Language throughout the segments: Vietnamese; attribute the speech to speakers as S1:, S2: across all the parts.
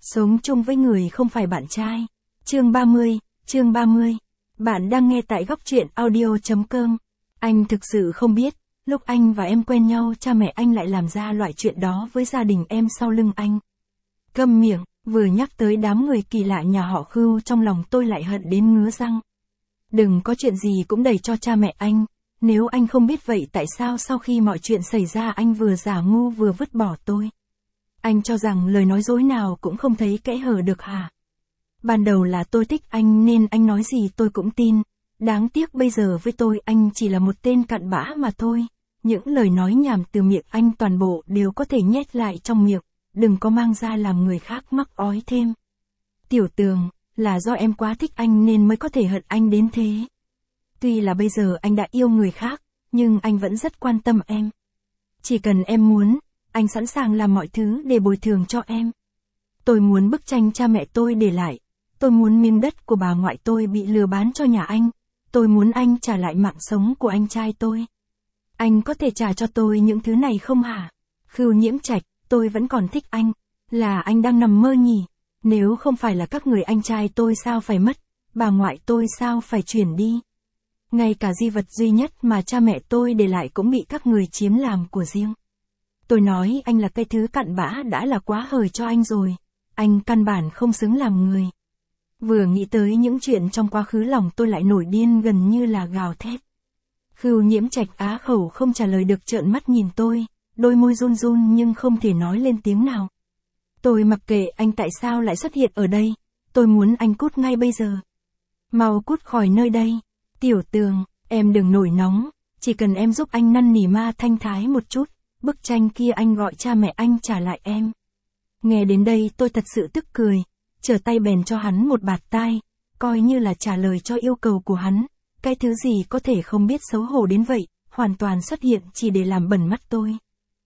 S1: Sống chung với người không phải bạn trai. Chương 30. Bạn đang nghe tại góc truyện audio.com. Anh thực sự không biết, lúc anh và em quen nhau cha mẹ anh lại làm ra loại chuyện đó với gia đình em sau lưng anh. Câm miệng, vừa nhắc tới đám người kỳ lạ nhà họ Khưu trong lòng tôi lại hận đến ngứa răng. Đừng có chuyện gì cũng đẩy cho cha mẹ anh, nếu anh không biết vậy tại sao sau khi mọi chuyện xảy ra anh vừa giả ngu vừa vứt bỏ tôi. Anh cho rằng lời nói dối nào cũng không thấy kẽ hở được hả? Ban đầu là tôi thích anh nên anh nói gì tôi cũng tin. Đáng tiếc bây giờ với tôi anh chỉ là một tên cặn bã mà thôi. Những lời nói nhảm từ miệng anh toàn bộ đều có thể nhét lại trong miệng, đừng có mang ra làm người khác mắc ói thêm. Tiểu Tường, là do em quá thích anh nên mới có thể hận anh đến thế. Tuy là bây giờ anh đã yêu người khác, nhưng anh vẫn rất quan tâm em. Chỉ cần em muốn, anh sẵn sàng làm mọi thứ để bồi thường cho em. Tôi muốn bức tranh cha mẹ tôi để lại. Tôi muốn miếng đất của bà ngoại tôi bị lừa bán cho nhà anh. Tôi muốn anh trả lại mạng sống của anh trai tôi. Anh có thể trả cho tôi những thứ này không hả? Khưu Nhiễm Trạch, tôi vẫn còn thích anh. Là anh đang nằm mơ nhỉ? Nếu không phải là các người anh trai tôi sao phải mất? Bà ngoại tôi sao phải chuyển đi? Ngay cả di vật duy nhất mà cha mẹ tôi để lại cũng bị các người chiếm làm của riêng. Tôi nói anh là cái thứ cặn bã đã là quá hời cho anh rồi. Anh căn bản không xứng làm người. Vừa nghĩ tới những chuyện trong quá khứ lòng tôi lại nổi điên gần như là gào thét. Khưu Nhiễm Trạch á khẩu không trả lời được trợn mắt nhìn tôi, đôi môi run run nhưng không thể nói lên tiếng nào. Tôi mặc kệ anh tại sao lại xuất hiện ở đây, tôi muốn anh cút ngay bây giờ. Mau cút khỏi nơi đây. Tiểu Tường, em đừng nổi nóng, chỉ cần em giúp anh năn nỉ Ma Thanh Thái một chút, bức tranh kia anh gọi cha mẹ anh trả lại em. Nghe đến đây tôi thật sự tức cười, trở tay bèn cho hắn một bạt tai, coi như là trả lời cho yêu cầu của hắn. Cái thứ gì có thể không biết xấu hổ đến vậy, hoàn toàn xuất hiện chỉ để làm bẩn mắt tôi.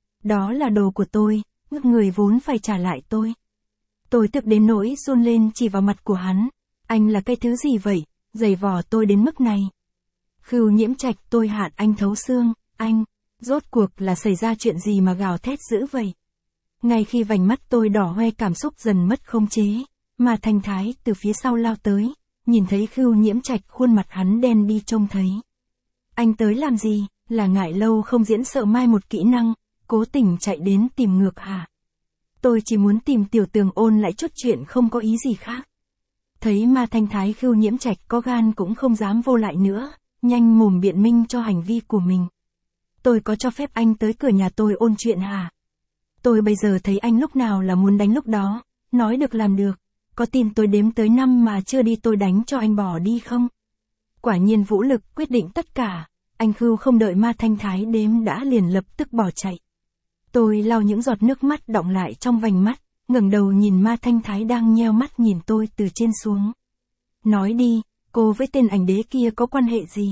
S1: Đó là đồ của tôi, người vốn phải trả lại tôi. Tôi tức đến nỗi run lên chỉ vào mặt của hắn. Anh là cái thứ gì vậy, giày vò tôi đến mức này. Khưu Nhiễm Trạch, tôi hận anh thấu xương. Anh, rốt cuộc là xảy ra chuyện gì mà gào thét dữ vậy? Ngay khi vành mắt tôi đỏ hoe cảm xúc dần mất khống chế, mà Thanh Thái từ phía sau lao tới, nhìn thấy Khưu Nhiễm Trạch khuôn mặt hắn đen đi trông thấy. Anh tới làm gì, là ngại lâu không diễn sợ mai một kỹ năng, cố tình chạy đến tìm ngược hả? Tôi chỉ muốn tìm Tiểu Tường ôn lại chút chuyện không có ý gì khác. Thấy Ma Thanh Thái, Khưu Nhiễm Trạch có gan cũng không dám vô lại nữa, nhanh mồm biện minh cho hành vi của mình. Tôi có cho phép anh tới cửa nhà tôi ôn chuyện hả? Tôi bây giờ thấy anh lúc nào là muốn đánh lúc đó, nói được làm được. Có tin tôi đếm tới 5 mà chưa đi tôi đánh cho anh bỏ đi không? Quả nhiên vũ lực quyết định tất cả, anh Khưu không đợi Ma Thanh Thái đếm đã liền lập tức bỏ chạy. Tôi lau những giọt nước mắt đọng lại trong vành mắt, ngẩng đầu nhìn Ma Thanh Thái đang nheo mắt nhìn tôi từ trên xuống. Nói đi, cô với tên ảnh đế kia có quan hệ gì?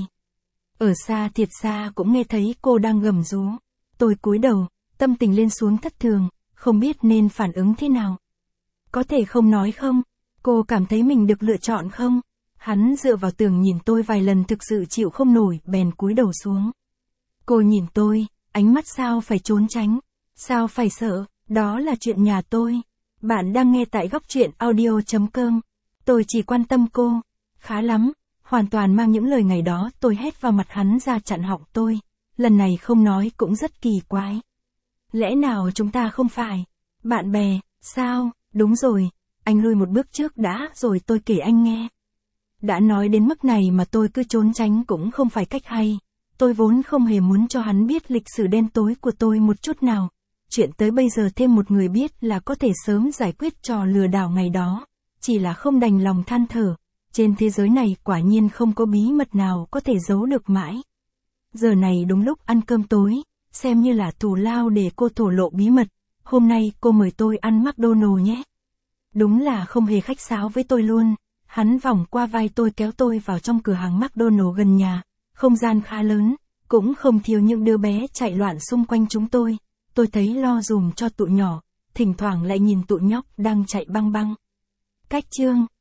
S1: Ở xa thiệt xa cũng nghe thấy cô đang gầm rú. Tôi cúi đầu, tâm tình lên xuống thất thường, không biết nên phản ứng thế nào. Có thể không nói không? Cô cảm thấy mình được lựa chọn không? Hắn dựa vào tường nhìn tôi vài lần thực sự chịu không nổi, bèn cúi đầu xuống. Cô nhìn tôi, ánh mắt sao phải trốn tránh, sao phải sợ, đó là chuyện nhà tôi. Bạn đang nghe tại góc truyện audio.com. Tôi chỉ quan tâm cô. Khá lắm, hoàn toàn mang những lời ngày đó tôi hét vào mặt hắn ra chặn họng tôi. Lần này không nói cũng rất kỳ quái. Lẽ nào chúng ta không phải bạn bè, sao? Đúng rồi, anh lui một bước trước đã rồi tôi kể anh nghe. Đã nói đến mức này mà tôi cứ trốn tránh cũng không phải cách hay. Tôi vốn không hề muốn cho hắn biết lịch sử đen tối của tôi một chút nào. Chuyện tới bây giờ thêm một người biết là có thể sớm giải quyết trò lừa đảo ngày đó. Chỉ là không đành lòng than thở. Trên thế giới này quả nhiên không có bí mật nào có thể giấu được mãi. Giờ này đúng lúc ăn cơm tối, xem như là thù lao để cô thổ lộ bí mật. Hôm nay cô mời tôi ăn McDonald's nhé. Đúng là không hề khách sáo với tôi luôn. Hắn vòng qua vai tôi kéo tôi vào trong cửa hàng McDonald's gần nhà. Không gian khá lớn, cũng không thiếu những đứa bé chạy loạn xung quanh chúng tôi. Tôi thấy lo dùm cho tụi nhỏ, thỉnh thoảng lại nhìn tụi nhóc đang chạy băng băng. Cách chương